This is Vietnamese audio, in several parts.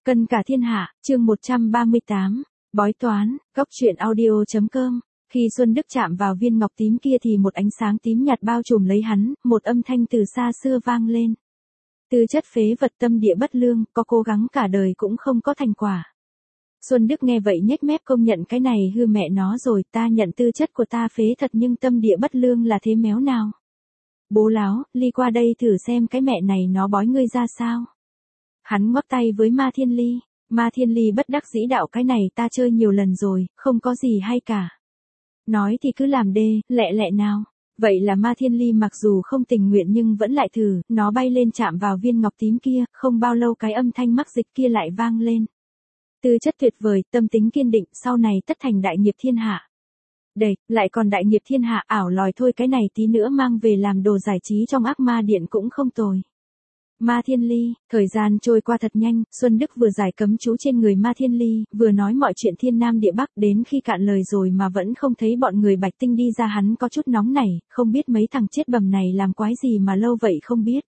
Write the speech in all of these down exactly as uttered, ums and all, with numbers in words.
Cân cả thiên hạ, chương một trăm ba mươi tám, bói toán, góc truyện audio.com. Khi Xuân Đức chạm vào viên ngọc tím kia thì một ánh sáng tím nhạt bao trùm lấy hắn, một âm thanh từ xa xưa vang lên. Tư chất phế vật tâm địa bất lương, có cố gắng cả đời cũng không có thành quả. Xuân Đức nghe vậy nhếch mép công nhận cái này hư mẹ nó rồi, ta nhận tư chất của ta phế thật nhưng tâm địa bất lương là thế méo nào. Bố láo, Ly qua đây thử xem cái mẹ này nó bói ngươi ra sao. Hắn ngoắc tay với Ma Thiên Ly, Ma Thiên Ly bất đắc dĩ đạo cái này ta chơi nhiều lần rồi, không có gì hay cả. Nói thì cứ làm đê, lẹ lẹ nào. Vậy là Ma Thiên Ly mặc dù không tình nguyện nhưng vẫn lại thử, nó bay lên chạm vào viên ngọc tím kia, không bao lâu cái âm thanh mắc dịch kia lại vang lên. Tư chất tuyệt vời, tâm tính kiên định, sau này tất thành đại nghiệp thiên hạ. Đây, lại còn đại nghiệp thiên hạ, ảo lòi thôi, cái này tí nữa mang về làm đồ giải trí trong Ác Ma Điện cũng không tồi. Ma Thiên Ly, thời gian trôi qua thật nhanh, Xuân Đức vừa giải cấm chú trên người Ma Thiên Ly, vừa nói mọi chuyện thiên nam địa bắc, đến khi cạn lời rồi mà vẫn không thấy bọn người Bạch Tinh đi ra, hắn có chút nóng nảy, không biết mấy thằng chết bầm này làm quái gì mà lâu vậy không biết.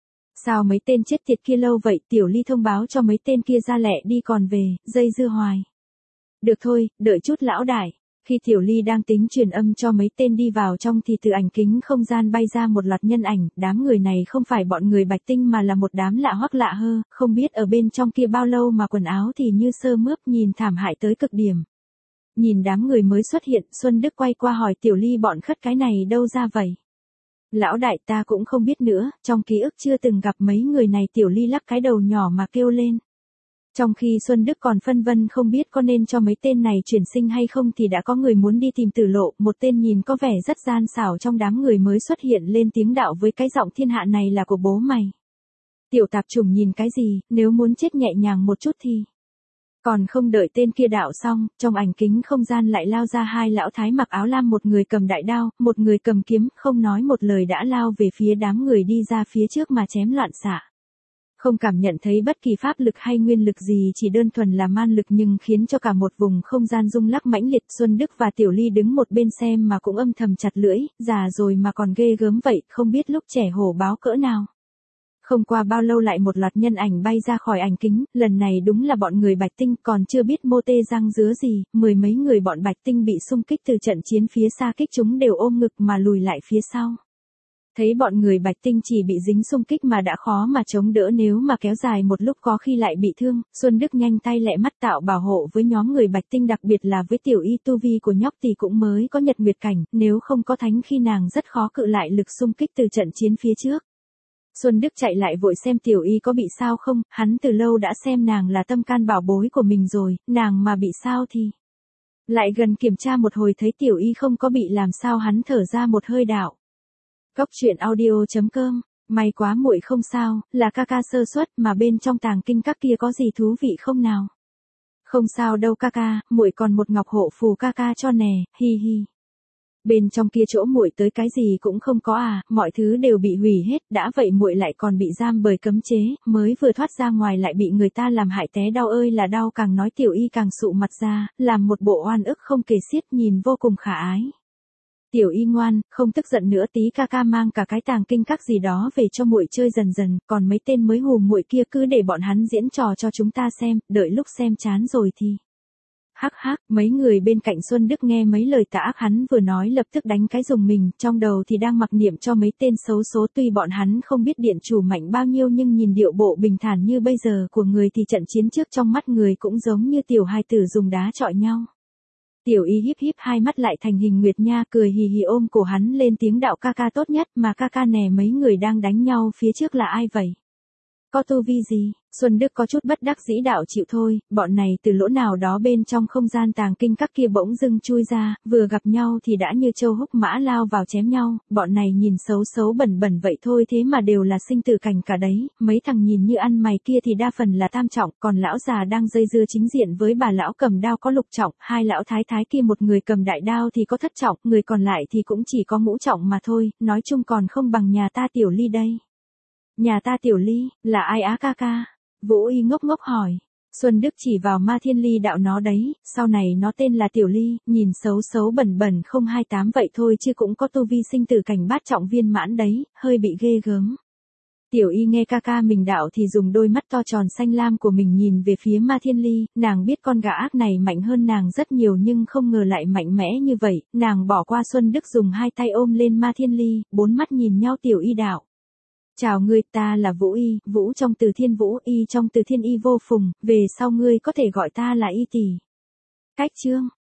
Sao mấy tên chết tiệt kia lâu vậy, Tiểu Ly thông báo cho mấy tên kia ra lẹ đi còn về, dây dưa hoài. Được thôi, đợi chút lão đại. Khi Tiểu Ly đang tính truyền âm cho mấy tên đi vào trong thì từ ảnh kính không gian bay ra một loạt nhân ảnh, đám người này không phải bọn người Bạch Tinh mà là một đám lạ hoắc lạ hơ, không biết ở bên trong kia bao lâu mà quần áo thì như sơ mướp, nhìn thảm hại tới cực điểm. Nhìn đám người mới xuất hiện, Xuân Đức quay qua hỏi Tiểu Ly bọn khất cái này đâu ra vậy? Lão đại ta cũng không biết nữa, trong ký ức chưa từng gặp mấy người này. Tiểu Ly lắc cái đầu nhỏ mà kêu lên. Trong khi Xuân Đức còn phân vân không biết có nên cho mấy tên này chuyển sinh hay không thì đã có người muốn đi tìm Tử Lộ, một tên nhìn có vẻ rất gian xảo trong đám người mới xuất hiện lên tiếng đạo với cái giọng thiên hạ này là của bố mày. Tiểu tạp chủng nhìn cái gì, nếu muốn chết nhẹ nhàng một chút thì... Còn không đợi tên kia đạo xong, trong ảnh kính không gian lại lao ra hai lão thái mặc áo lam, một người cầm đại đao, một người cầm kiếm, không nói một lời đã lao về phía đám người đi ra phía trước mà chém loạn xạ. Không cảm nhận thấy bất kỳ pháp lực hay nguyên lực gì, chỉ đơn thuần là man lực nhưng khiến cho cả một vùng không gian rung lắc mãnh liệt. Xuân Đức và Tiểu Ly đứng một bên xem mà cũng âm thầm chặt lưỡi, già rồi mà còn ghê gớm vậy, không biết lúc trẻ hổ báo cỡ nào. Không qua bao lâu lại một loạt nhân ảnh bay ra khỏi ảnh kính, lần này đúng là bọn người Bạch Tinh, còn chưa biết mô tê răng dứa gì, mười mấy người bọn Bạch Tinh bị xung kích từ trận chiến phía xa kích chúng đều ôm ngực mà lùi lại phía sau. Thấy bọn người Bạch Tinh chỉ bị dính xung kích mà đã khó mà chống đỡ, nếu mà kéo dài một lúc có khi lại bị thương. Xuân Đức nhanh tay lẹ mắt tạo bảo hộ với nhóm người Bạch Tinh, đặc biệt là với Tiểu Y, tu vi của nhóc thì cũng mới có nhật nguyệt cảnh, nếu không có thánh khi nàng rất khó cự lại lực xung kích từ trận chiến phía trước. Xuân Đức chạy lại vội xem Tiểu Y có bị sao không, hắn từ lâu đã xem nàng là tâm can bảo bối của mình rồi, nàng mà bị sao thì... Lại gần kiểm tra một hồi thấy Tiểu Y không có bị làm sao, hắn thở ra một hơi đạo. Góc truyện audio.com, may quá muội không sao, là ca ca sơ suất, mà bên trong tàng kinh các kia có gì thú vị không nào? Không sao đâu ca ca, muội còn một ngọc hộ phù ca ca cho nè, hi hi. Bên trong kia chỗ muội tới cái gì cũng không có à, mọi thứ đều bị hủy hết, đã vậy muội lại còn bị giam bởi cấm chế, mới vừa thoát ra ngoài lại bị người ta làm hại té đau ơi là đau. Càng nói Tiểu Y càng sụ mặt ra, làm một bộ oan ức không kể xiết, nhìn vô cùng khả ái. Tiểu Y ngoan, không tức giận nữa, tí ca ca mang cả cái tàng kinh các gì đó về cho muội chơi dần dần, còn mấy tên mới hù muội kia cứ để bọn hắn diễn trò cho chúng ta xem, đợi lúc xem chán rồi thì... Hắc hắc, mấy người bên cạnh Xuân Đức nghe mấy lời tà ác hắn vừa nói lập tức đánh cái rùng mình, trong đầu thì đang mặc niệm cho mấy tên xấu số. Tuy bọn hắn không biết điện chủ mạnh bao nhiêu nhưng nhìn điệu bộ bình thản như bây giờ của người thì trận chiến trước trong mắt người cũng giống như tiểu hài tử dùng đá chọi nhau. Tiểu Y híp híp hai mắt lại thành hình nguyệt nha, cười hì hì ôm cổ hắn lên tiếng đạo ca ca tốt nhất, mà ca ca nè mấy người đang đánh nhau phía trước là ai vậy? Có tu vi gì? Xuân Đức có chút bất đắc dĩ đạo chịu thôi, bọn này từ lỗ nào đó bên trong không gian tàng kinh các kia bỗng dưng chui ra, vừa gặp nhau thì đã như trâu húc mã lao vào chém nhau, bọn này nhìn xấu xấu bẩn bẩn vậy thôi thế mà đều là sinh tử cảnh cả đấy, mấy thằng nhìn như ăn mày kia thì đa phần là tam trọng, còn lão già đang dây dưa chính diện với bà lão cầm đao có lục trọng, hai lão thái thái kia một người cầm đại đao thì có thất trọng, người còn lại thì cũng chỉ có ngũ trọng mà thôi, nói chung còn không bằng nhà ta Tiểu Ly đây. Nhà ta Tiểu Ly, là ai á ca ca? Vũ Y ngốc ngốc hỏi. Xuân Đức chỉ vào Ma Thiên Ly đạo nó đấy, sau này nó tên là Tiểu Ly, nhìn xấu xấu bẩn bẩn không hai tám vậy thôi chứ cũng có tu vi sinh tử cảnh bát trọng viên mãn đấy, hơi bị ghê gớm. Tiểu Y nghe ca ca mình đạo thì dùng đôi mắt to tròn xanh lam của mình nhìn về phía Ma Thiên Ly, nàng biết con gã ác này mạnh hơn nàng rất nhiều nhưng không ngờ lại mạnh mẽ như vậy, nàng bỏ qua Xuân Đức dùng hai tay ôm lên Ma Thiên Ly, bốn mắt nhìn nhau. Tiểu Y đạo. Chào ngươi, ta là Vũ Y, Vũ trong từ Thiên Vũ, Y trong từ Thiên Y vô phùng, về sau ngươi có thể gọi ta là Y tỷ. Cách chương.